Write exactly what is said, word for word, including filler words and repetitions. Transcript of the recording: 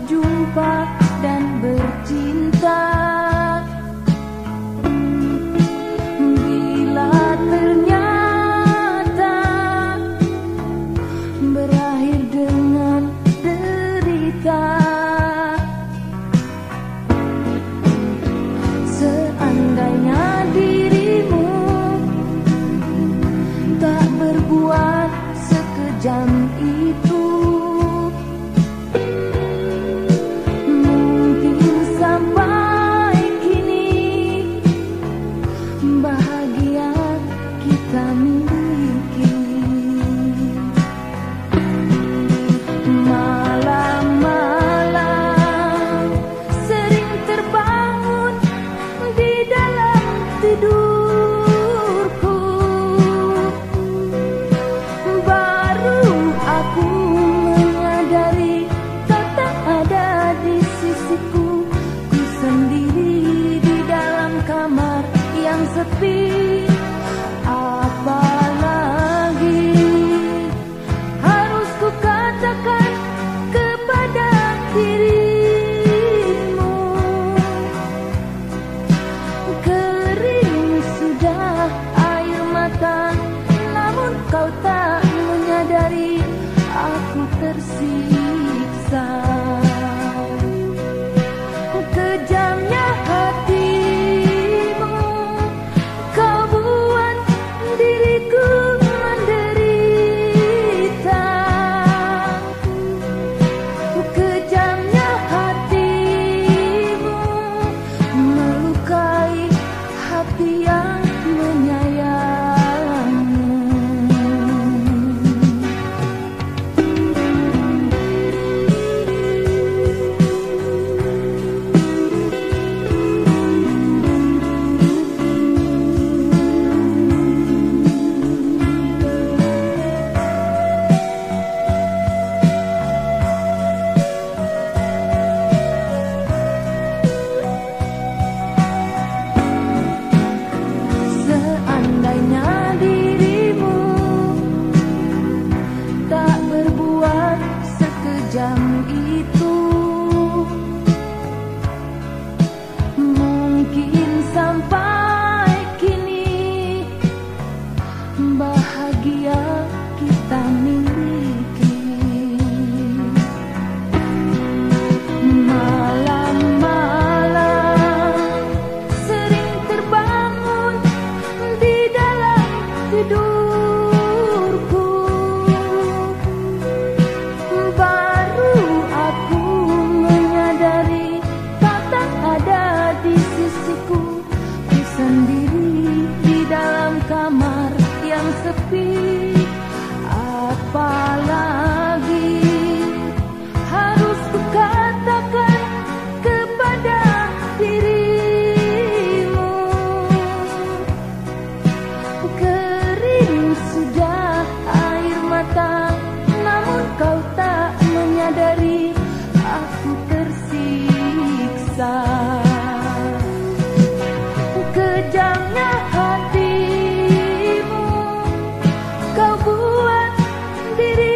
berjumpa dan bercinta. Bila ternyata berakhir dengan derita, seandainya dirimu tak berbuat sekejam itu, mungkin sampai kini bahagia kita miliki. Malam-malam sering terbangun di dalam tidurku, baru aku menyadari kau tak ada di sisiku. Ku sendiri di dalam kamar yang sepi. Apalagi harus ku katakan kepada dirimu, kering sudah air mata, namun kau tak menyadari aku tersiksa. Kejamnya hatimu, kau buat diriku menderita. Kejamnya hatimu, melukai hati yang menyayangmu. Seandainya dirimu tak berbuat sekejam itu, mungkin sampai kini bahagia kita miliki. Malam-malam sering terbangun di dalam tidurku, baru aku menyadari kau tak ada di sisiku. Ku sendiri di dalam kamar yang sepi. Apalagi harus ku katakan kepada dirimu, kering sudah air mata, namun kau tak menyadari aku tersiksa. Kejamnya hatimu, kau buat diri